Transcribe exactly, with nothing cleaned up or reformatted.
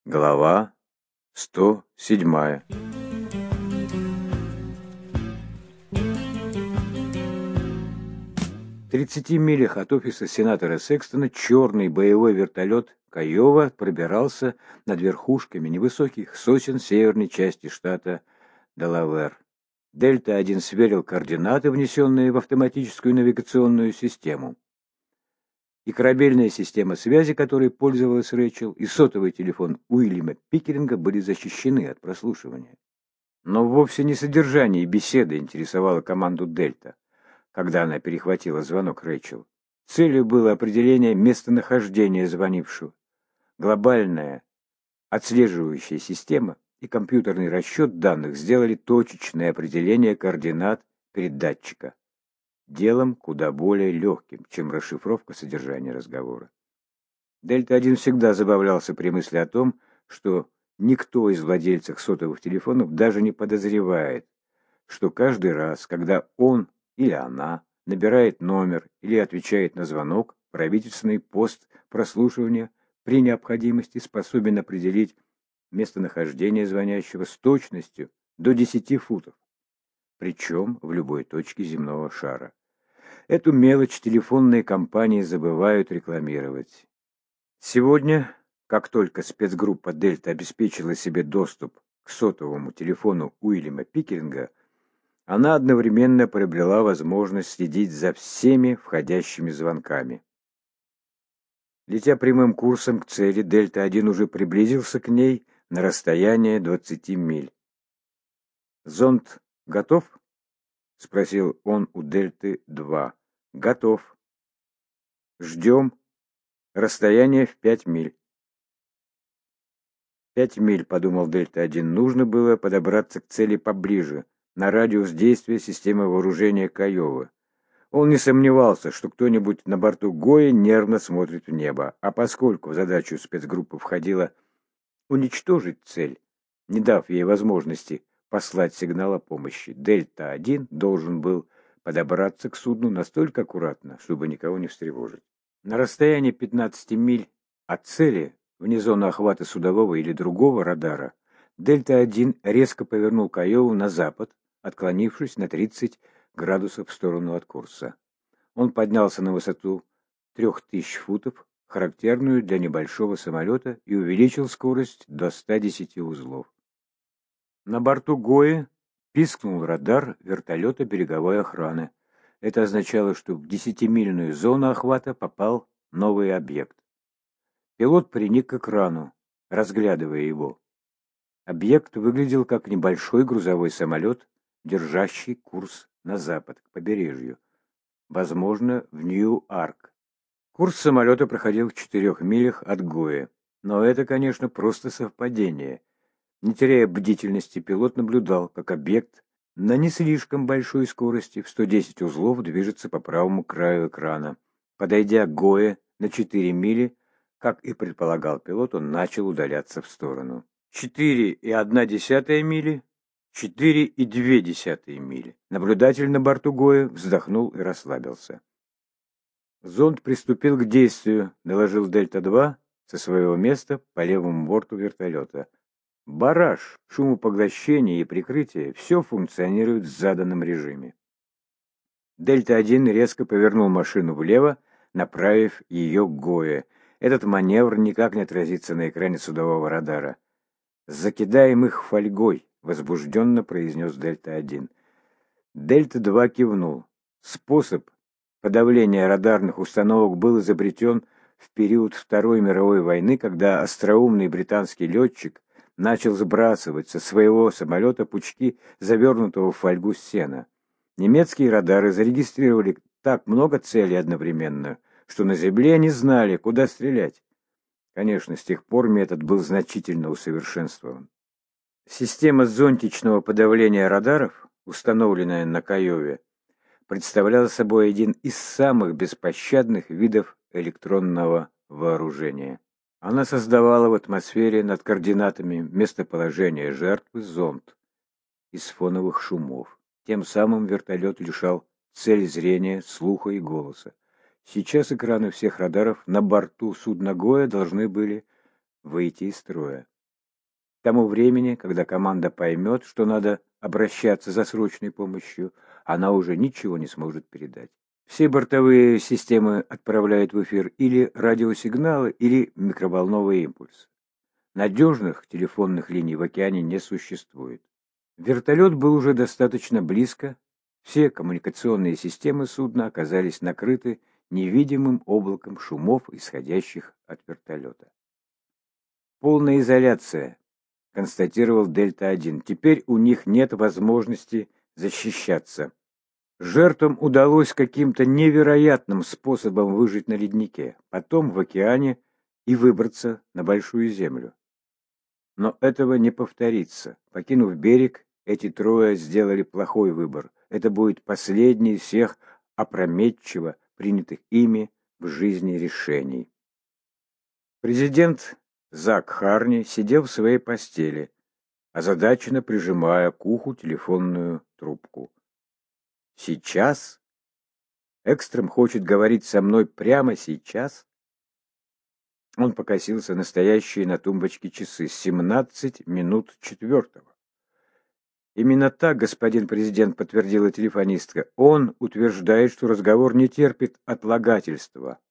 Глава сто седьмая. В тридцати милях от офиса сенатора Секстона черный боевой вертолет Кайова пробирался над верхушками невысоких сосен северной части штата Делавэр. Дельта-один сверил координаты, внесенные в автоматическую навигационную систему. И корабельная система связи, которой пользовалась Рэйчел, и сотовый телефон Уильяма Пикеринга были защищены от прослушивания. Но вовсе не содержание беседы интересовало команду «Дельта», когда она перехватила звонок Рэйчел. Целью было определение местонахождения звонившего. Глобальная отслеживающая система и компьютерный расчет данных сделали точечное определение координат передатчика. Делом куда более легким, чем расшифровка содержания разговора. Дельта-один всегда забавлялся при мысли о том, что никто из владельцев сотовых телефонов даже не подозревает, что каждый раз, когда он или она набирает номер или отвечает на звонок, правительственный пост прослушивания при необходимости способен определить местонахождение звонящего с точностью до десяти футов, причем в любой точке земного шара. Эту мелочь телефонные компании забывают рекламировать. Сегодня, как только спецгруппа «Дельта» обеспечила себе доступ к сотовому телефону Уильяма Пикеринга, она одновременно приобрела возможность следить за всеми входящими звонками. Летя прямым курсом к цели, Дельта-один уже приблизился к ней на расстояние двадцати миль. «Зонд готов?» — спросил он у Дельты-два. «Готов. Ждем. Расстояние в пять миль». «Пять миль», — подумал Дельта-один, — нужно было подобраться к цели поближе, на радиус действия системы вооружения Кайовы. Он не сомневался, что кто-нибудь на борту Гои нервно смотрит в небо, а поскольку в задачу спецгруппы входило уничтожить цель, не дав ей возможности послать сигнал о помощи, Дельта-один должен был подобраться к судну настолько аккуратно, чтобы никого не встревожить. На расстоянии пятнадцати миль от цели, вне зоны охвата судового или другого радара, Дельта-один резко повернул Кайову на запад, отклонившись на тридцать градусов в сторону от курса. Он поднялся на высоту трех тысяч футов, характерную для небольшого самолета, и увеличил скорость до ста десяти узлов. На борту Гои пискнул радар вертолета береговой охраны. Это означало, что в десятимильную зону охвата попал новый объект. Пилот приник к экрану, разглядывая его. Объект выглядел как небольшой грузовой самолет, держащий курс на запад, к побережью, возможно, в Нью-Арк. Курс самолета проходил в четырех милях от Гои, но это, конечно, просто совпадение. Не теряя бдительности, пилот наблюдал, как объект на не слишком большой скорости в сто десять узлов движется по правому краю экрана. Подойдя к Гое на четыре мили, как и предполагал пилот, он начал удаляться в сторону. четыре и одна десятая мили, четыре и две десятые мили. Наблюдатель на борту Гоя вздохнул и расслабился. «Зонд приступил к действию», — доложил Дельта-два со своего места по левому борту вертолета. «Барраж, шумопоглощение и прикрытие — все функционирует в заданном режиме». Дельта-один резко повернул машину влево, направив ее к Гое. Этот маневр никак не отразится на экране судового радара. «Закидаем их фольгой», — возбужденно произнес Дельта-один. Дельта-два кивнул. Способ подавления радарных установок был изобретен в период Второй мировой войны, когда остроумный британский летчик начал сбрасывать со своего самолета пучки завернутого в фольгу сена. Немецкие радары зарегистрировали так много целей одновременно, что на земле не знали, куда стрелять. Конечно, с тех пор метод был значительно усовершенствован. Система зонтичного подавления радаров, установленная на Кайове, представляла собой один из самых беспощадных видов электронного вооружения. Она создавала в атмосфере над координатами местоположения жертвы зонд из фоновых шумов. Тем самым вертолет лишал цель зрения, слуха и голоса. Сейчас экраны всех радаров на борту судна Гоя должны были выйти из строя. К тому времени, когда команда поймет, что надо обращаться за срочной помощью, она уже ничего не сможет передать. Все бортовые системы отправляют в эфир или радиосигналы, или микроволновые импульсы. Надежных телефонных линий в океане не существует. Вертолет был уже достаточно близко, все коммуникационные системы судна оказались накрыты невидимым облаком шумов, исходящих от вертолета. «Полная изоляция», — констатировал Дельта один. «Теперь у них нет возможности защищаться. Жертвам удалось каким-то невероятным способом выжить на леднике, потом в океане и выбраться на Большую Землю. Но этого не повторится. Покинув берег, эти трое сделали плохой выбор. Это будет последний из всех опрометчиво принятых ими в жизни решений». Президент Зак Харни сидел в своей постели, озадаченно прижимая к уху телефонную трубку. «Сейчас? Экстрем хочет говорить со мной прямо сейчас?» Он покосился на стоящие на тумбочке часы. семнадцать минут четвертого. «Именно так, господин президент», — подтвердила телефонистка. «Он утверждает, что разговор не терпит отлагательства».